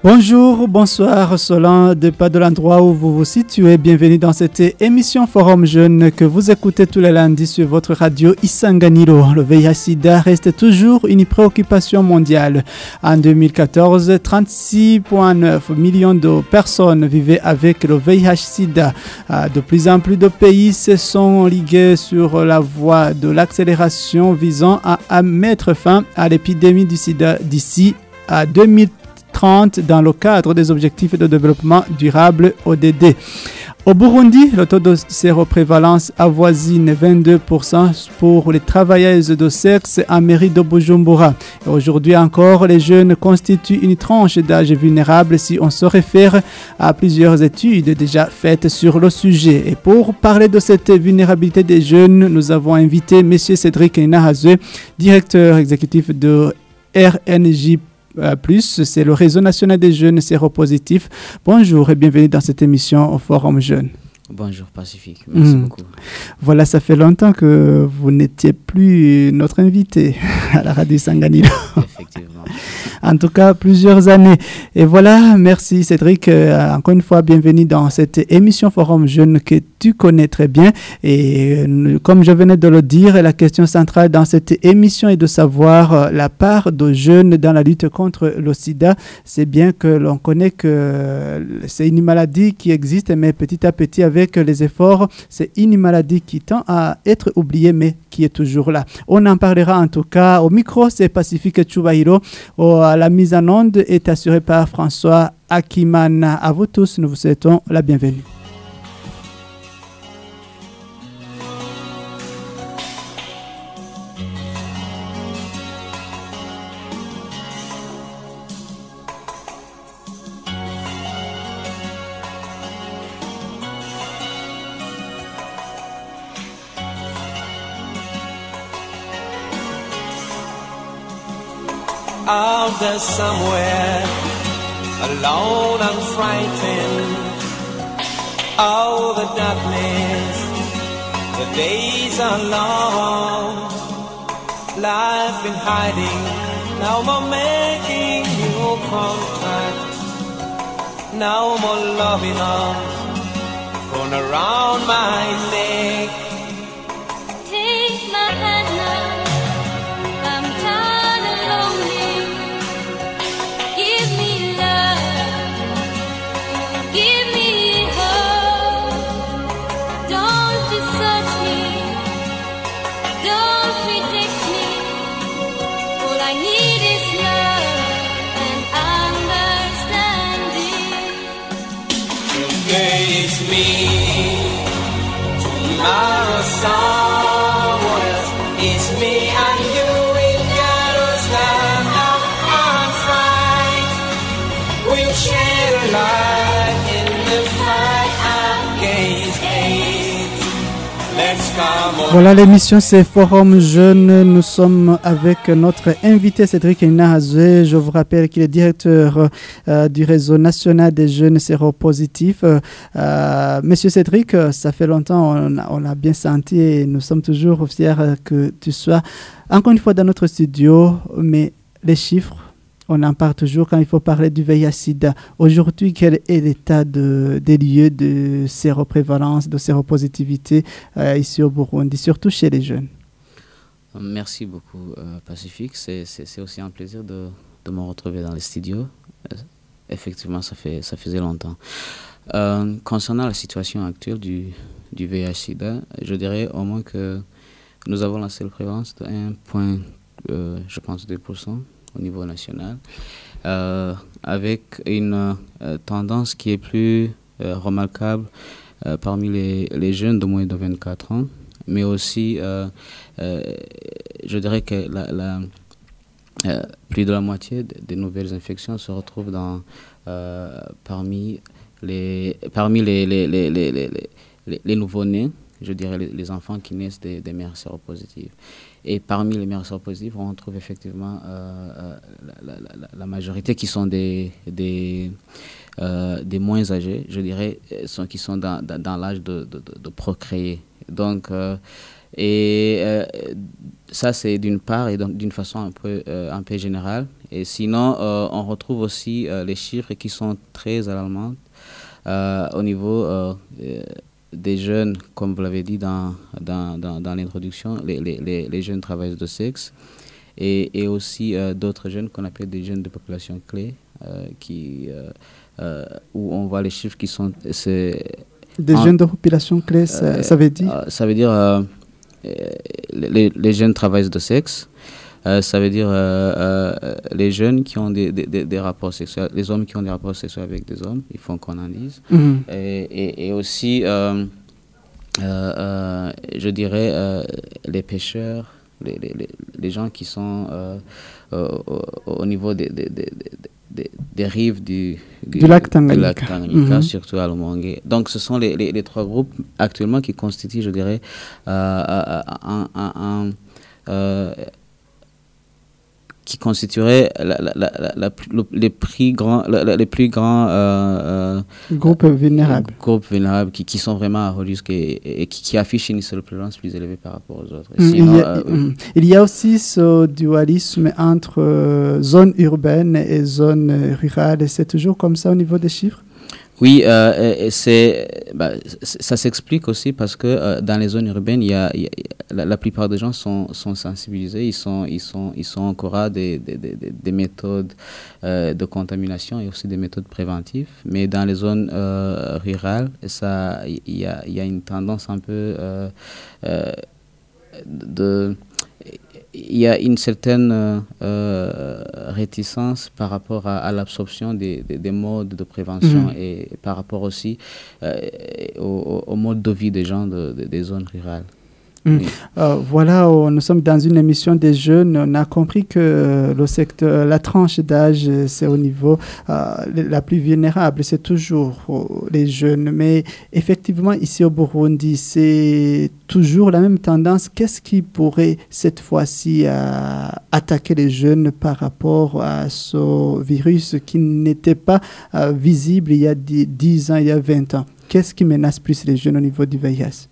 Bonjour, bonsoir, selon dépend de l'endroit où vous vous situez. Bienvenue dans cette émission Forum Jeune que vous écoutez tous les lundis sur votre radio Isanganiro. Le VIH-Sida reste toujours une préoccupation mondiale. En 2014, 36,9 millions de personnes vivaient avec le VIH-Sida. De plus en plus de pays se sont ligués sur la voie de l'accélération visant à mettre fin à l'épidémie du sida d'ici à 2030 dans le cadre des objectifs de développement durable ODD. Au Burundi, le taux de séroprévalence avoisine 22% pour les travailleuses de sexe en mairie de Bujumbura. Et aujourd'hui encore, les jeunes constituent une tranche d'âge vulnérable si on se réfère à plusieurs études déjà faites sur le sujet. Et pour parler de cette vulnérabilité des jeunes, nous avons invité M. Cédric Nahazwe, directeur exécutif de RNJ+, c'est le réseau national des jeunes séropositifs. Bonjour et bienvenue dans cette émission au Forum Jeune. Bonjour Pacifique, merci beaucoup. Voilà, ça fait longtemps que vous n'étiez plus notre invité à la radio Isanganiro. Effectivement. En tout cas, plusieurs années. Et voilà, merci Cédric. Encore une fois, bienvenue dans cette émission Forum Jeune que tu connais très bien. Et comme je venais de le dire, la question centrale dans cette émission est de savoir la part de jeunes dans la lutte contre le sida. C'est bien que l'on connaît que c'est une maladie qui existe, mais petit à petit, avec les efforts, c'est une maladie qui tend à être oubliée, mais qui est toujours là. On en parlera en tout cas. Au micro, c'est Pacifique Chubahiro. La mise en onde est assurée par François Akimana. À vous tous, nous vous souhaitons la bienvenue. Out there somewhere, alone and frightened. Oh, the darkness, the days are long. Life in hiding, now more making new contact. Now more loving arms thrown around my neck. Take my hand now, I'm tired and lonely. Give me love, give me hope. Don't desert me, don't reject me. All I need is love and understanding. Today is me, tomorrow someone else. It's me and you, we gotta stand up and fight. We'll share a light in the fight against AIDS. Let's come on. Voilà, l'émission c'est Forum Jeune. Nous sommes avec notre invité Cédric Nahazwe. Je vous rappelle qu'il est directeur du réseau national des jeunes séropositifs. Monsieur Cédric, ça fait longtemps, on a bien senti et nous sommes toujours fiers que tu sois encore une fois dans notre studio. Mais les chiffres, on en parle toujours quand il faut parler du VIH-Sida. Aujourd'hui, quel est l'état des lieux de séroprévalence, de séropositivité ici au Burundi, surtout chez les jeunes? Merci beaucoup Pacifique, c'est aussi un plaisir de me retrouver dans les studios. Effectivement, ça faisait longtemps. Concernant la situation actuelle du VIH-Sida, je dirais au moins que nous avons la séroprévalence de 1,2% au niveau national, avec une tendance qui est plus remarquable parmi les jeunes de moins de 24 ans, mais aussi, je dirais que plus de la moitié des nouvelles infections se retrouvent parmi les nouveau-nés, je dirais les enfants qui naissent des mères séropositives. Et parmi les mères séropositives, on trouve effectivement la majorité qui sont des moins âgés, je dirais, qui sont dans l'âge de procréer. Donc, Et ça, c'est d'une part et donc d'une façon un peu générale. Et sinon, on retrouve aussi les chiffres qui sont très alarmants au niveau des jeunes, comme vous l'avez dit dans l'introduction, les jeunes travailleurs de sexe, et aussi d'autres jeunes qu'on appelle des jeunes de population clé, où on voit les chiffres qui sont... Des jeunes de population clé, ça veut dire ça veut dire les jeunes travailleurs de sexe. Ça veut dire les jeunes qui ont des rapports sexuels, les hommes qui ont des rapports sexuels avec des hommes, il faut qu'on en dise. Et aussi, je dirais, les pêcheurs, les gens qui sont au niveau des rives du lac Tanganyika, surtout à Lumongue. Donc, ce sont les trois groupes actuellement qui constituent, je dirais, qui constituerait les plus grands groupes vulnérables qui sont à haut risque et qui affichent une tolérance plus élevée par rapport aux autres. Sinon, il y a aussi ce dualisme entre zone urbaine et zone rurale. C'est toujours comme ça au niveau des chiffres? Oui, ça s'explique aussi parce que dans les zones urbaines, la plupart des gens sont sensibilisés, ils sont au courant des méthodes de contamination et aussi des méthodes préventives. Mais dans les zones rurales, il y a une tendance un peu il y a une certaine réticence par rapport à l'absorption des modes de prévention et par rapport aussi au mode de vie des gens des zones rurales. Oui. Voilà, nous sommes dans une émission des jeunes. On a compris que le secteur, la tranche d'âge, c'est au niveau la plus vulnérable, c'est toujours les jeunes. Mais effectivement, ici au Burundi, c'est toujours la même tendance. Qu'est-ce qui pourrait cette fois-ci attaquer les jeunes par rapport à ce virus qui n'était pas visible il y a 10 ans, il y a 20 ans? Qu'est-ce qui menace plus les jeunes au niveau du VIH?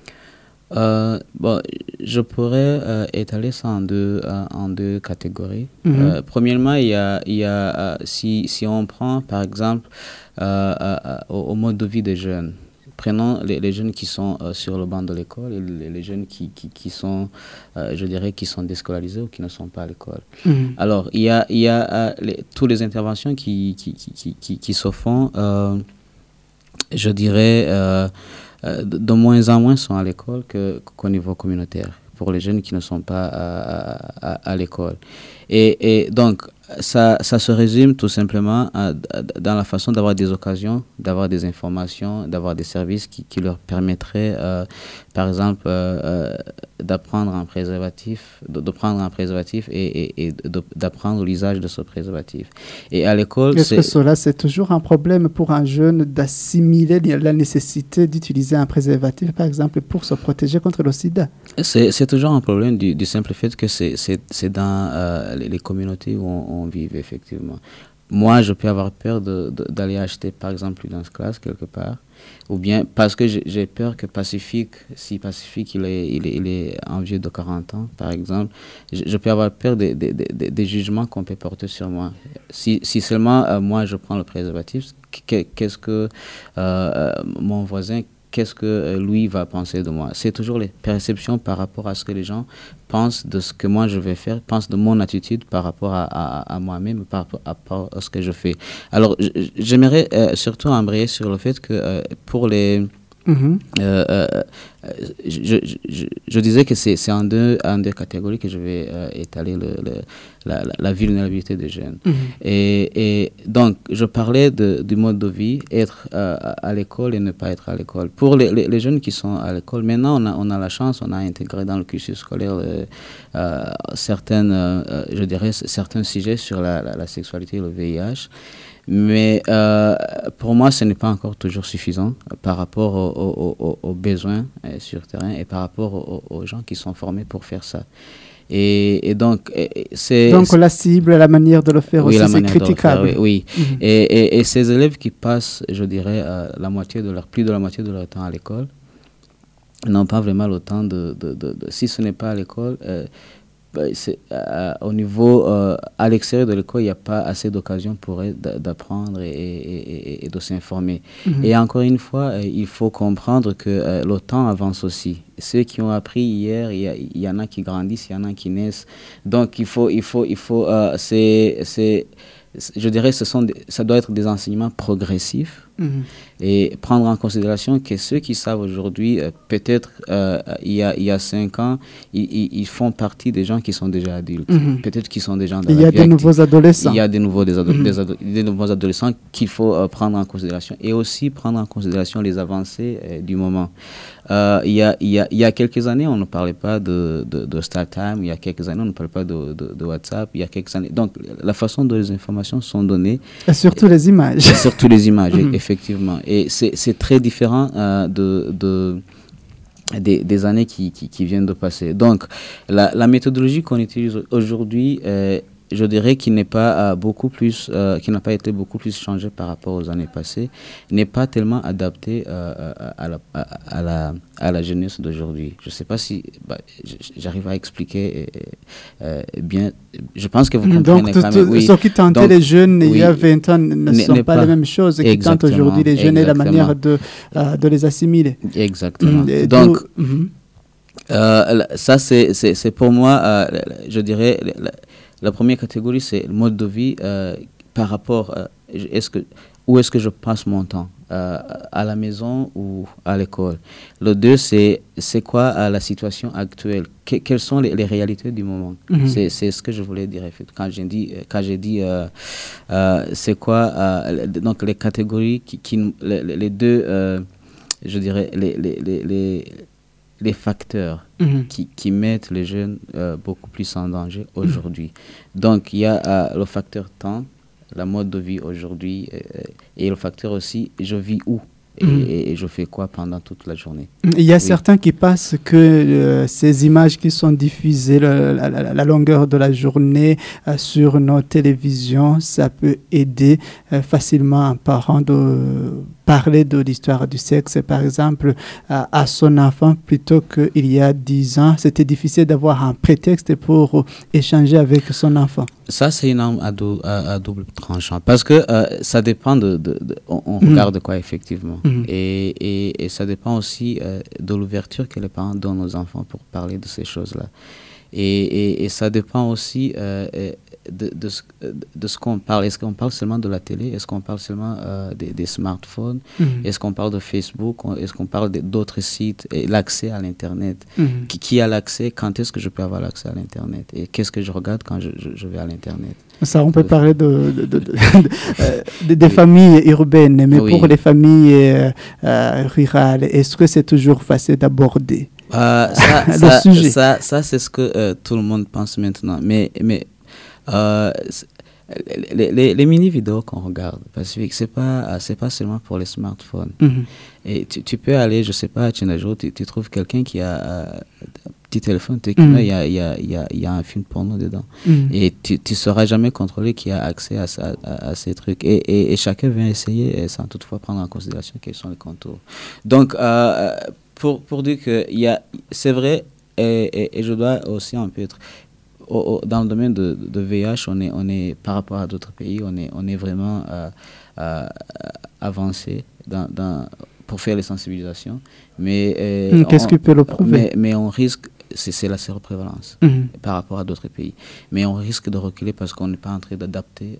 Je pourrais étaler ça en deux catégories. Premièrement, il y a si on prend par exemple au mode de vie des jeunes, prenons les jeunes qui sont sur le banc de l'école et les jeunes qui sont, je dirais, qui sont déscolarisés ou qui ne sont pas à l'école. Alors, il y a toutes les interventions qui se font, je dirais, de moins en moins sont à l'école qu'au niveau communautaire, pour les jeunes qui ne sont pas à l'école. Et donc, ça se résume tout simplement dans la façon d'avoir des occasions, d'avoir des informations, d'avoir des services qui leur permettraient, par exemple, d'apprendre un préservatif, de prendre un préservatif et d'apprendre l'usage de ce préservatif. Et à l'école, est-ce que cela, c'est toujours un problème pour un jeune d'assimiler la nécessité d'utiliser un préservatif, par exemple, pour se protéger contre le sida? C'est toujours un problème du simple fait que c'est dans les communautés où on vit, effectivement. Moi, je peux avoir peur d'aller acheter, par exemple, une classe quelque part, ou bien parce que j'ai peur que si Pacifique il est en vieux de 40 ans, par exemple, je peux avoir peur des jugements qu'on peut porter sur moi. Si seulement moi je prends le préservatif, qu'est-ce que mon voisin, qu'est-ce que lui va penser de moi? C'est toujours les perceptions par rapport à ce que les gens pensent de ce que moi je vais faire, pensent de mon attitude par rapport à moi-même, par rapport à ce que je fais. Alors, j'aimerais surtout embrayer sur le fait que pour les... je disais que c'est en deux catégories que je vais étaler la vulnérabilité des jeunes. Et donc, je parlais du mode de vie, être à l'école et ne pas être à l'école. Pour les jeunes qui sont à l'école, maintenant, on a la chance, on a intégré dans le cursus scolaire certains sujets sur la sexualité et le VIH. Mais pour moi, ce n'est pas encore toujours suffisant par rapport aux besoins sur terrain et par rapport aux gens qui sont formés pour faire ça. Et donc, donc la cible, la manière de le faire aussi, c'est critiquable. Oui. Et ces élèves qui passent, je dirais, plus de la moitié de leur temps à l'école, n'ont pas vraiment le temps si ce n'est pas à l'école, au niveau, à l'extérieur de l'école, il n'y a pas assez d'occasion pour eux d'apprendre et de s'informer. Et encore une fois, il faut comprendre que le temps avance aussi. Ceux qui ont appris hier, il y en a qui grandissent, il y en a qui naissent. Donc, je dirais, ça doit être des enseignements progressifs et prendre en considération que ceux qui savent aujourd'hui, peut-être il y a 5 ans, ils font partie des gens qui sont déjà adultes. Peut-être qu'ils sont des gens il y a des nouveaux adolescents. Il y a des nouveaux adolescents qu'il faut prendre en considération et aussi prendre en considération les avancées du moment. Il y a quelques années, on ne parlait pas de StarTime. Il y a quelques années, on ne parlait pas de WhatsApp. Il y a quelques années. Donc, la façon dont les informations sont données. Et surtout les images. Surtout les images, effectivement. Et c'est très différent des années qui viennent de passer. Donc, la méthodologie qu'on utilise aujourd'hui, je dirais qu'il n'est pas qui n'a pas été beaucoup plus changé par rapport aux années passées, n'est pas tellement adapté à la jeunesse d'aujourd'hui. Je ne sais pas si j'arrive à expliquer bien. Je pense que vous comprenez quand même. Oui. Ce qui tentait les jeunes il y a 20 ans ne sont pas les mêmes choses qui tentent aujourd'hui les jeunes et la manière de les assimiler. Exactement. Donc, ça, c'est pour moi, je dirais, la première catégorie, c'est le mode de vie par rapport où est-ce que je passe mon temps, à la maison ou à l'école. Le 2, c'est quoi la situation actuelle, quelles sont les réalités du moment. C'est ce que je voulais dire quand j'ai dit c'est quoi donc les catégories les deux, je dirais les facteurs qui mettent les jeunes beaucoup plus en danger aujourd'hui. Donc, il y a le facteur temps, la mode de vie aujourd'hui, et le facteur aussi, je vis où et je fais quoi pendant toute la journée. Il y a certains qui pensent que ces images qui sont diffusées la longueur de la journée sur nos télévisions, ça peut aider facilement un parent de parler de l'histoire du sexe, par exemple, à son enfant, plutôt qu'il y a 10 ans. C'était difficile d'avoir un prétexte pour échanger avec son enfant. Ça, c'est une arme à double tranchant. Parce que ça dépend on regarde quoi, effectivement. Et ça dépend aussi de l'ouverture que les parents donnent aux enfants pour parler de ces choses-là. Et ça dépend aussi de ce qu'on parle. Est-ce qu'on parle seulement de la télé? Est-ce qu'on parle seulement des smartphones? Est-ce qu'on parle de Facebook? Est-ce qu'on parle d'autres sites? Et l'accès à l'Internet. Qui a l'accès? Quand est-ce que je peux avoir l'accès à l'Internet? Et qu'est-ce que je regarde quand je vais à l'Internet? Ça, on peut parler des familles urbaines, mais pour les familles rurales, est-ce que c'est toujours facile d'aborder le sujet? Ça, c'est ce que tout le monde pense maintenant. Mais les mini-vidéos qu'on regarde, Pacifique, c'est pas seulement pour les smartphones. Et tu peux aller, je sais pas, un jour, tu trouves quelqu'un qui a un petit téléphone, il y a un film porno dedans. Et tu sauras jamais contrôler qui a accès à ces trucs. Et chacun vient essayer sans toutefois prendre en considération quels sont les contours. Donc, pour dire que c'est vrai, et je dois aussi un peu être... Dans le domaine de VIH, on est par rapport à d'autres pays, on est vraiment avancé pour faire les sensibilisations. Mais qu'est-ce qui peut le prouver? Mais on risque, c'est la séroprévalence par rapport à d'autres pays. Mais on risque de reculer parce qu'on n'est pas en train d'adapter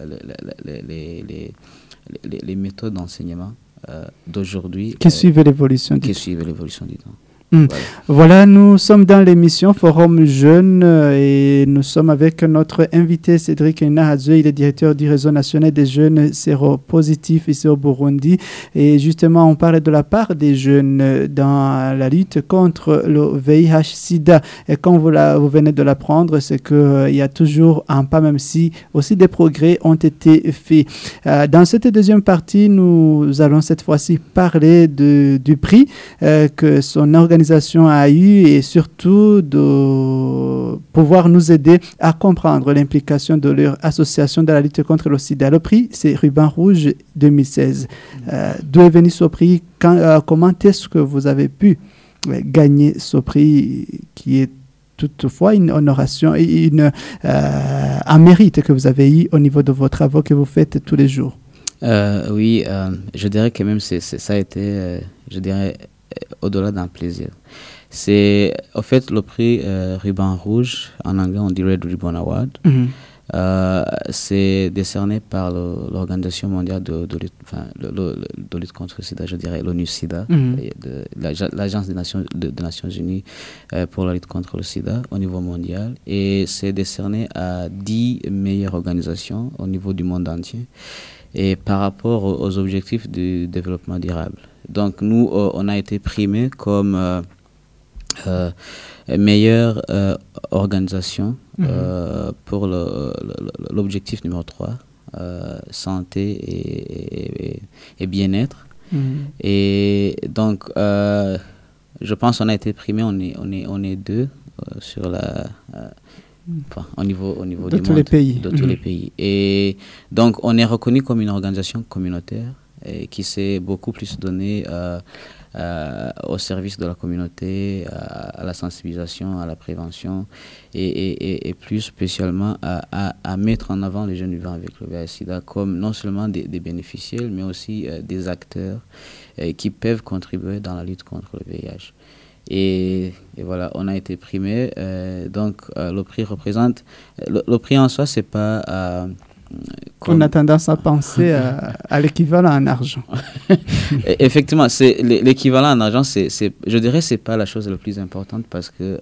les méthodes d'enseignement d'aujourd'hui. Qui suivent l'évolution du temps. Voilà, nous sommes dans l'émission Forum Jeune et nous sommes avec notre invité Cédric Nahadzwe. Il est directeur du réseau national des jeunes séropositifs ici au Burundi. Et justement, on parle de la part des jeunes dans la lutte contre le VIH-Sida. Et comme vous venez de l'apprendre, c'est qu'il y a toujours un pas, même si aussi des progrès ont été faits. Dans cette deuxième partie, nous allons cette fois-ci parler du prix que son organisation a eu et surtout de pouvoir nous aider à comprendre l'implication de leur association dans la lutte contre le sida. Le prix, c'est Ruban Rouge 2016. D'où est venu ce prix? Comment est-ce que vous avez pu gagné ce prix qui est toutefois une honoration et un mérite que vous avez eu au niveau de vos travaux que vous faites tous les jours. Oui, je dirais que même ça a été, je dirais, au-delà d'un plaisir. C'est, au fait, le prix Ruban Rouge, en anglais on dit Red Ribbon Award. C'est décerné par l'Organisation mondiale de lutte contre le sida, je dirais l'ONU-SIDA, l'Agence des Nations Unies pour la lutte contre le sida au niveau mondial. Et c'est décerné à 10 meilleures organisations au niveau du monde entier et par rapport aux objectifs du développement durable. Donc nous, on a été primés comme meilleure organisation pour l'objectif numéro 3, santé et bien-être. Et donc, je pense qu'on a été primés, on est deux sur la... au niveau de du tous monde, les pays. de tous les pays. Et donc, on est reconnu comme une organisation communautaire et qui s'est beaucoup plus donnée au service de la communauté, à la sensibilisation, à la prévention et plus spécialement à mettre en avant les jeunes vivant avec le VIH/SIDA comme non seulement des bénéficiaires, mais aussi des acteurs qui peuvent contribuer dans la lutte contre le VIH. Et voilà, on a été primés. Donc, le prix représente... Le prix en soi, c'est pas... On a tendance à penser à l'équivalent en argent. Effectivement, c'est l'équivalent en argent, je dirais que ce n'est pas la chose la plus importante parce que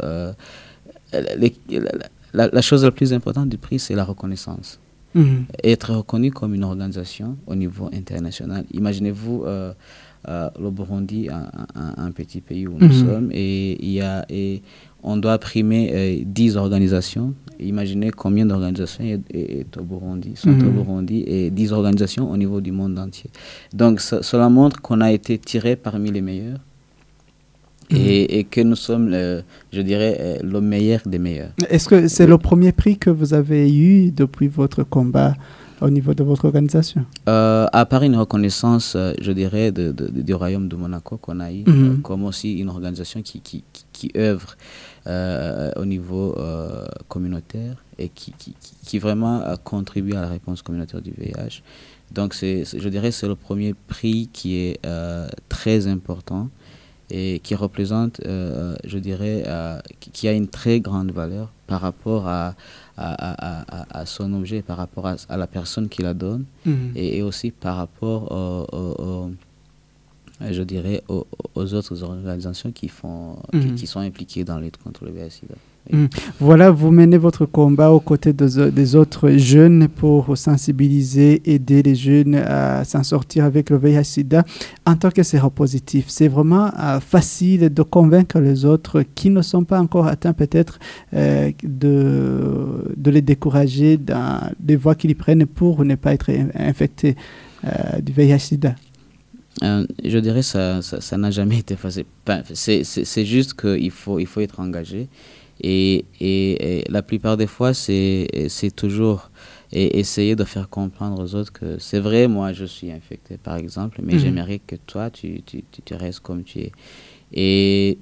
la chose la plus importante du prix, c'est la reconnaissance. Être reconnu comme une organisation au niveau international. Imaginez-vous le Burundi, un petit pays où nous sommes, et on doit primer 10 organisations. Imaginez combien d'organisations est au Burundi, sont au Burundi, et 10 organisations au niveau du monde entier. Donc cela montre qu'on a été tiré parmi les meilleurs et que nous sommes, je dirais, le meilleur des meilleurs. Est-ce que c'est le premier prix que vous avez eu depuis votre combat au niveau de votre organisation? À part une reconnaissance, je dirais, du Royaume de Monaco qu'on a eu, comme aussi une organisation qui œuvre au niveau communautaire et qui vraiment contribue à la réponse communautaire du VIH. Donc, je dirais c'est le premier prix qui est très important et qui représente, je dirais, qui a une très grande valeur par rapport à son objet, par rapport à la personne qui la donne et aussi par rapport je dirais aux autres organisations qui sont impliquées dans la lutte contre le VIH/SIDA. Voilà, vous menez votre combat aux côtés des autres jeunes pour sensibiliser, aider les jeunes à s'en sortir avec le VIH/SIDA. En tant que séropositif, c'est vraiment facile de convaincre les autres qui ne sont pas encore atteints peut-être de les décourager dans les voies qu'ils prennent pour ne pas être infectés du VIH/SIDA. Je dirais ça n'a jamais été facile. C'est juste qu'il faut être engagé. Et la plupart des fois, c'est toujours essayer de faire comprendre aux autres que c'est vrai, moi je suis infecté par exemple, mais j'aimerais que toi tu restes comme tu es. Et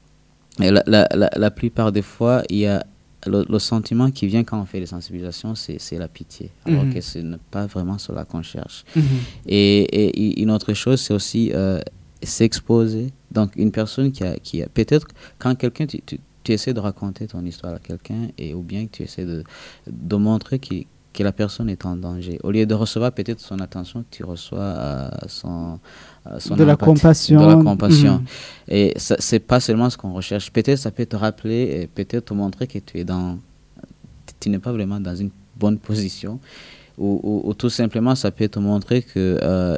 la plupart des fois, il y a le sentiment qui vient quand on fait les sensibilisations, c'est la pitié, alors que ce n'est pas vraiment cela qu'on cherche. Et une autre chose, c'est aussi s'exposer. Donc une personne qui a peut-être quand quelqu'un tu essaies de raconter ton histoire à quelqu'un ou bien que tu essaies de montrer que la personne est en danger. Au lieu de recevoir peut-être son attention, tu reçois son de la compassion. De la compassion. Et c'est pas seulement ce qu'on recherche. Peut-être ça peut te rappeler et peut-être te montrer que tu n'es pas vraiment dans une bonne position. Ou tout simplement, ça peut te montrer que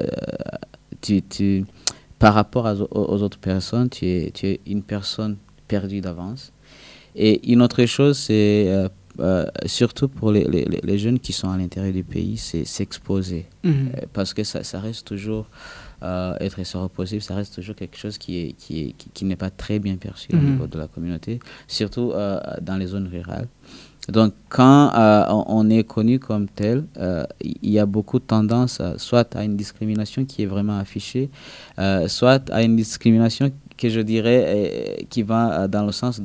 par rapport aux autres personnes, tu es une personne perdue d'avance. Et une autre chose, c'est surtout pour les jeunes qui sont à l'intérieur du pays, c'est s'exposer. Parce que ça reste toujours, être séropositif, ça reste toujours quelque chose qui n'est pas très bien perçu au niveau de la communauté, surtout dans les zones rurales. Donc, quand on est connu comme tel, il y a beaucoup de tendance soit à une discrimination qui est vraiment affichée, soit à une discrimination que je dirais qui va dans le sens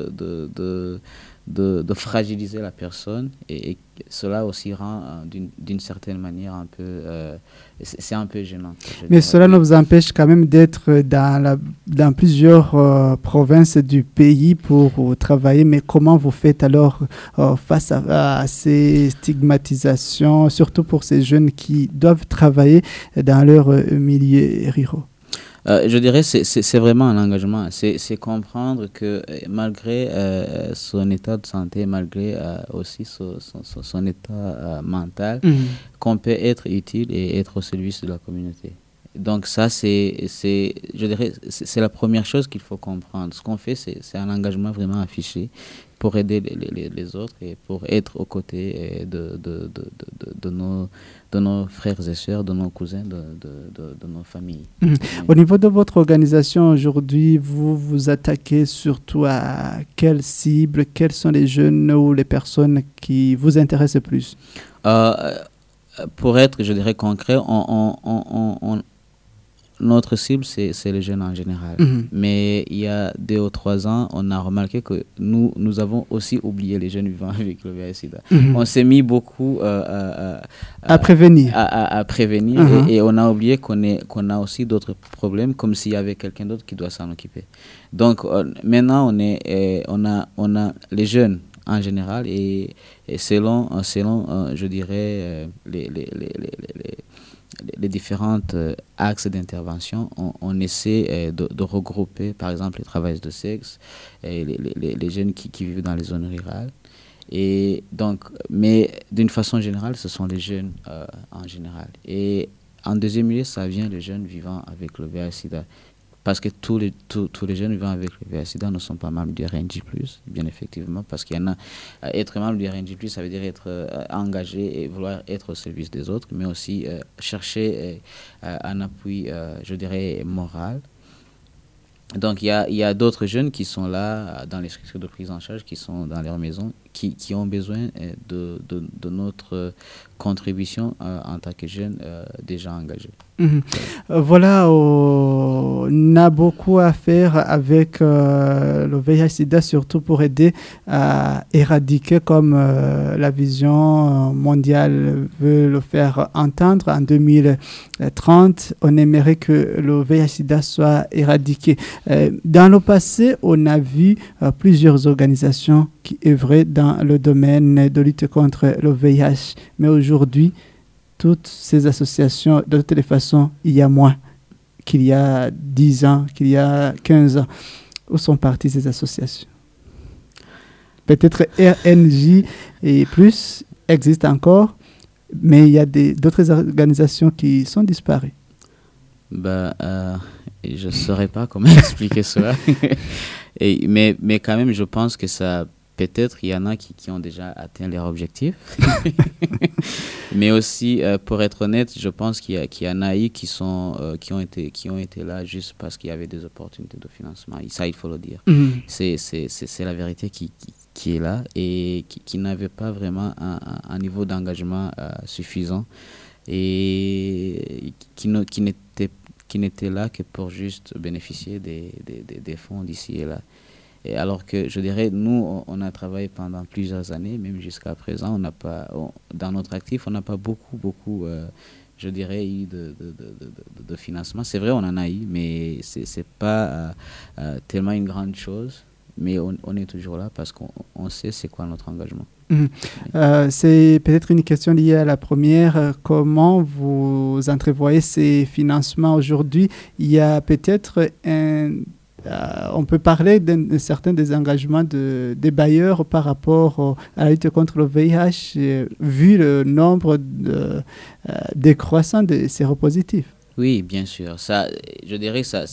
de fragiliser la personne et cela aussi rend d'une certaine manière un peu c'est un peu gênant. Mais cela ne vous empêche quand même d'être dans plusieurs provinces du pays pour travailler. Mais comment vous faites alors face à ces stigmatisations, surtout pour ces jeunes qui doivent travailler dans leur milieu ruraux? Je dirais que c'est vraiment un engagement. C'est comprendre que malgré son état de santé, malgré aussi son état mental, qu'on peut être utile et être au service de la communauté. Donc ça, je dirais, c'est la première chose qu'il faut comprendre. Ce qu'on fait, c'est un engagement vraiment affiché pour aider les autres et pour être aux côtés de nos frères et sœurs, de nos cousins, de nos familles. Au niveau de votre organisation aujourd'hui, vous vous attaquez surtout à quelle cible? Quels sont les jeunes ou les personnes qui vous intéressent le plus? Pour être, je dirais, concret, notre cible, c'est les jeunes en général. Mais il y a 2 ou 3 ans, on a remarqué que nous avons aussi oublié les jeunes vivant avec le VIH-Sida. On s'est mis beaucoup à prévenir. À prévenir et on a oublié qu'on a aussi d'autres problèmes, comme s'il y avait quelqu'un d'autre qui doit s'en occuper. Donc maintenant, on a les jeunes en général et selon je dirais, les différents axes d'intervention, on essaie de regrouper, par exemple, les travailleurs de sexe, et les jeunes qui vivent dans les zones rurales. Et donc, mais d'une façon générale, ce sont les jeunes en général. Et en deuxième lieu, ça vient les jeunes vivant avec le VIH-Sida. Parce que tous les jeunes vivant avec le VIH-Sida ne sont pas membres du RNJ+, bien effectivement, parce qu'il y en a, être membre du RNJ+, ça veut dire être engagé et vouloir être au service des autres, mais aussi chercher un appui, je dirais, moral. Donc il y a d'autres jeunes qui sont là dans les structures de prise en charge, qui sont dans leur maison, qui ont besoin de notre contribution en tant que jeunes déjà engagés. Voilà, on a beaucoup à faire avec le VIH-Sida, surtout pour aider à éradiquer, comme la vision mondiale veut le faire entendre. En 2030, on aimerait que le VIH-Sida soit éradiqué. Dans le passé, on a vu plusieurs organisations qui œuvraient dans le domaine de lutte contre le VIH. Mais aujourd'hui, toutes ces associations, de toutes les façons, il y a moins qu'il y a 10 ans, qu'il y a 15 ans. Où sont parties ces associations? Peut-être RNJ et plus existent encore, mais il y a d'autres organisations qui sont disparues. Je ne saurais pas comment expliquer cela. Mais quand même, je pense que ça... Peut-être il y en a qui ont déjà atteint leur objectif. Mais aussi, pour être honnête, je pense qu'il y en a eu qui ont été là juste parce qu'il y avait des opportunités de financement. Et ça, il faut le dire. C'est la vérité qui est là et qui n'avait pas vraiment un niveau d'engagement suffisant et qui n'était là que pour juste bénéficier des fonds d'ici et là. Et alors que, je dirais, nous, on a travaillé pendant plusieurs années, même jusqu'à présent, dans notre actif, on n'a pas beaucoup, je dirais, eu de financement. C'est vrai, on en a eu, mais c'est pas tellement une grande chose. Mais on est toujours là parce qu'on sait c'est quoi notre engagement. C'est peut-être une question liée à la première. Comment vous entrevoyez ces financements aujourd'hui? Il y a peut-être on peut parler d'un certain désengagement des bailleurs par rapport à la lutte contre le VIH, vu le nombre décroissant de séropositifs. Oui, bien sûr. Ça, je dirais que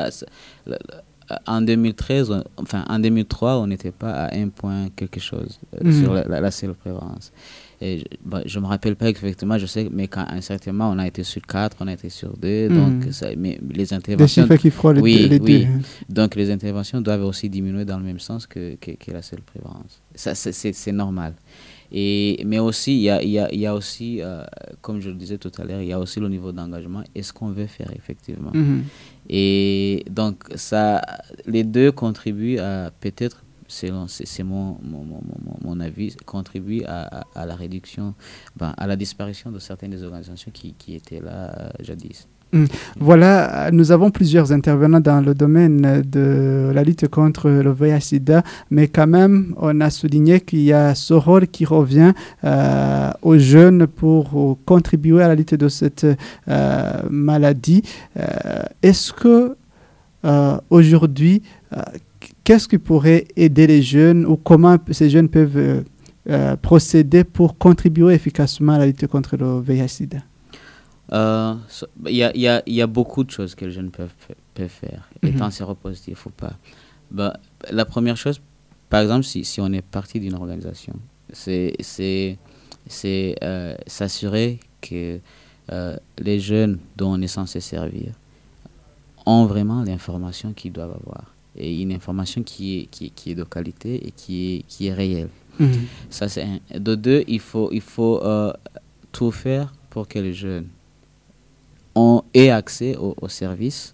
en 2013, en 2003, on n'était pas à 1 point quelque chose sur la séroprévalence. Et je ne me rappelle pas exactement, je sais, mais à un certain moment, on a été sur 4, on a été sur 2. Donc, mais les interventions. Des chiffres qui frôlent les deux. Donc, les interventions doivent aussi diminuer dans le même sens que la séroprévalence. Ça, c'est normal. Mais aussi, il y a aussi, comme je le disais tout à l'heure, il y a aussi le niveau d'engagement et ce qu'on veut faire effectivement. Et donc, les deux contribuent à, peut-être, c'est mon avis, contribuent à la réduction, à la disparition de certaines des organisations qui étaient là jadis. Voilà, nous avons plusieurs intervenants dans le domaine de la lutte contre le VIH-Sida, mais quand même, on a souligné qu'il y a ce rôle qui revient aux jeunes pour contribuer à la lutte de cette maladie. Est-ce que aujourd'hui, qu'est-ce qui pourrait aider les jeunes ou comment ces jeunes peuvent procéder pour contribuer efficacement à la lutte contre le VIH-Sida? Il y a beaucoup de choses que les jeunes peuvent faire, étant séropositif ou pas. La première chose, par exemple, si on est parti d'une organisation, c'est s'assurer que les jeunes dont on est censé servir ont vraiment l'information qu'ils doivent avoir. Et une information qui est de qualité et qui est réelle. Ça, c'est un. De deux, il faut tout faire pour que les jeunes aient accès aux services.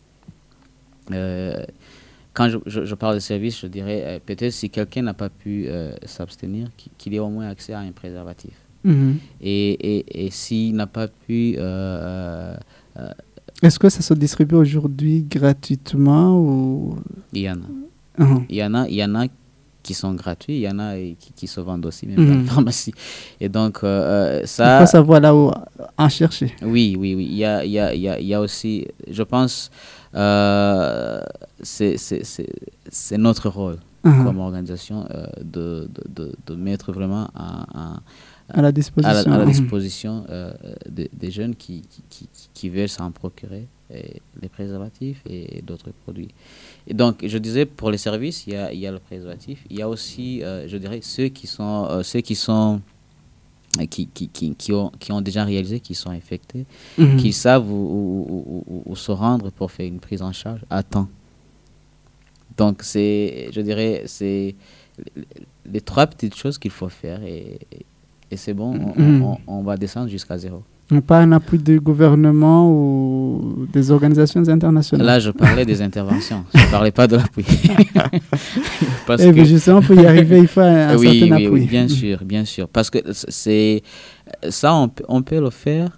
Quand je parle de services, je dirais peut-être si quelqu'un n'a pas pu s'abstenir, qu'il ait au moins accès à un préservatif. Et s'il n'a pas pu... Est-ce que ça se distribue aujourd'hui gratuitement ou... Il y en a. Il y en a qui sont gratuits, il y en a qui se vendent aussi, même dans la pharmacie. Et donc, ça... Il faut savoir là où en chercher. Oui. Il y a aussi, je pense, c'est notre rôle comme organisation de mettre vraiment à la disposition, des jeunes qui veulent s'en procurer les préservatifs et d'autres produits. Et donc, je disais, pour les services, il y a le préservatif. Il y a aussi, je dirais, ceux qui ont déjà réalisé, qui sont infectés, qui savent où se rendre pour faire une prise en charge à temps. Donc, je dirais, c'est les trois petites choses qu'il faut faire et c'est bon, on va descendre jusqu'à zéro. Pas un appui du gouvernement ou des organisations internationales. Là, je parlais des interventions. Je ne parlais pas de l'appui. Mais justement, pour y arriver, il faut un certain appui. Oui, bien sûr. Parce que ça, on peut le faire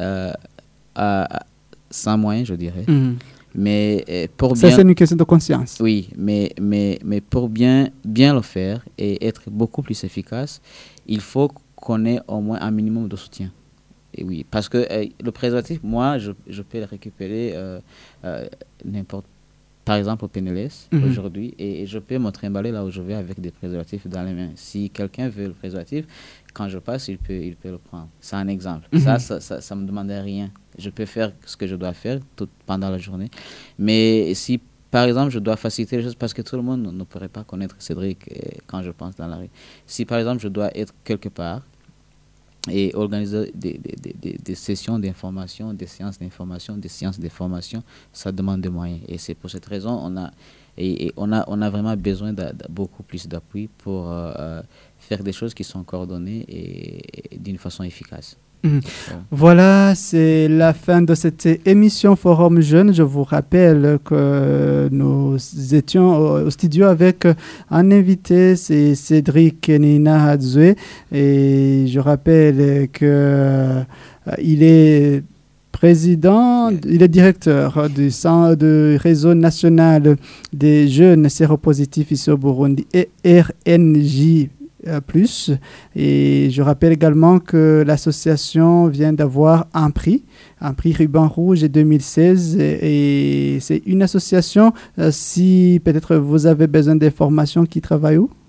sans moyens, je dirais. Mais pour bien... Ça, c'est une question de conscience. Oui, mais pour bien le faire et être beaucoup plus efficace, il faut qu'on ait au moins un minimum de soutien. Et oui, parce que le préservatif, moi, je peux le récupérer n'importe, par exemple au PNLS aujourd'hui, et je peux me trimballer là où je vais avec des préservatifs dans les mains. Si quelqu'un veut le préservatif, quand je passe, il peut le prendre. C'est un exemple. Ça me demande rien. Je peux faire ce que je dois faire pendant la journée. Mais si, par exemple, je dois faciliter les choses, parce que tout le monde ne pourrait pas connaître Cédric quand je pense dans la rue. Si, par exemple, je dois être quelque part, et organiser des sessions d'information, des séances d'information, des séances de formation, ça demande des moyens. Et c'est pour cette raison on a vraiment besoin de beaucoup plus d'appui pour faire des choses qui sont coordonnées et d'une façon efficace. Voilà, c'est la fin de cette émission Forum Jeune. Je vous rappelle que nous étions au studio avec un invité, c'est Cédric Ninahadzwe. Et je rappelle qu'il est président, il est directeur du réseau national des jeunes séropositifs ici au Burundi et RNJ+. Et je rappelle également que l'association vient d'avoir un prix Ruban Rouge 2016 et c'est une association, si peut-être vous avez besoin d'informations, qui travaille où?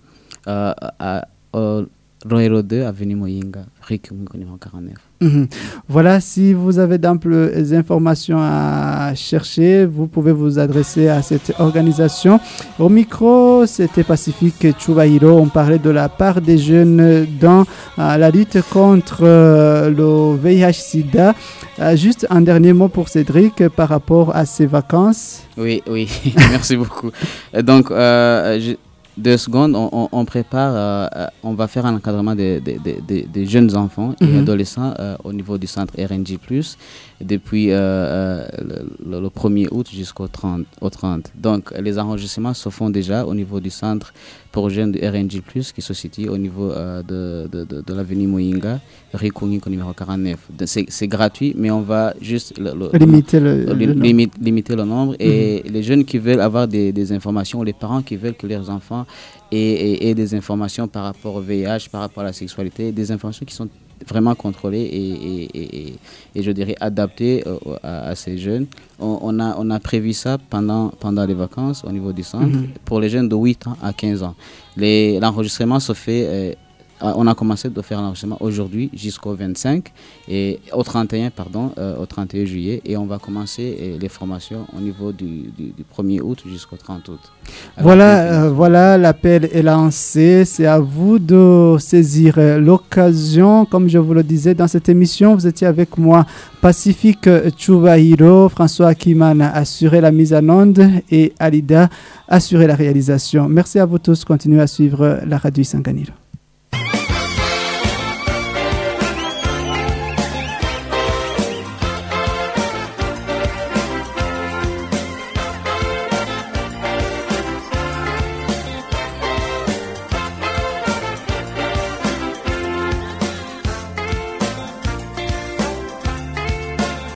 Roero 2, avenue Moyinga, rue numéro 49. Voilà, si vous avez d'amples informations à chercher, vous pouvez vous adresser à cette organisation. Au micro, c'était Pacifique Chubahiro. On parlait de la part des jeunes dans la lutte contre le VIH-Sida. Juste un dernier mot pour Cédric par rapport à ses vacances. Oui, merci beaucoup. Donc, 2 secondes, on prépare, on va faire un encadrement des jeunes enfants et adolescents au niveau du centre RNG+, depuis le 1er août jusqu'au 30. Donc, les enregistrements se font déjà au niveau du centre pour jeunes du RNG+, qui se situe au niveau de l'avenue Moyinga, rue Kouninko numéro 49. C'est gratuit, mais on va juste limiter le nombre. Et les jeunes qui veulent avoir des informations, les parents qui veulent que leurs enfants aient des informations par rapport au VIH, par rapport à la sexualité, des informations qui sont vraiment contrôlées et je dirais adaptées à ces jeunes. On a prévu ça pendant les vacances au niveau du centre pour les jeunes de 8 ans à 15 ans. L'enregistrement se fait... on a commencé de faire l'enregistrement aujourd'hui jusqu'au 25 et au 31 juillet, et on va commencer les formations au niveau du 1er août jusqu'au 30 août. Voilà, l'appel est lancé. C'est à vous de saisir l'occasion. Comme je vous le disais dans cette émission, vous étiez avec moi, Pacifique Chubahiro, François Akiman a assuré la mise en onde et Alida a assuré la réalisation. Merci à vous tous. Continuez à suivre la radio Isanganiro.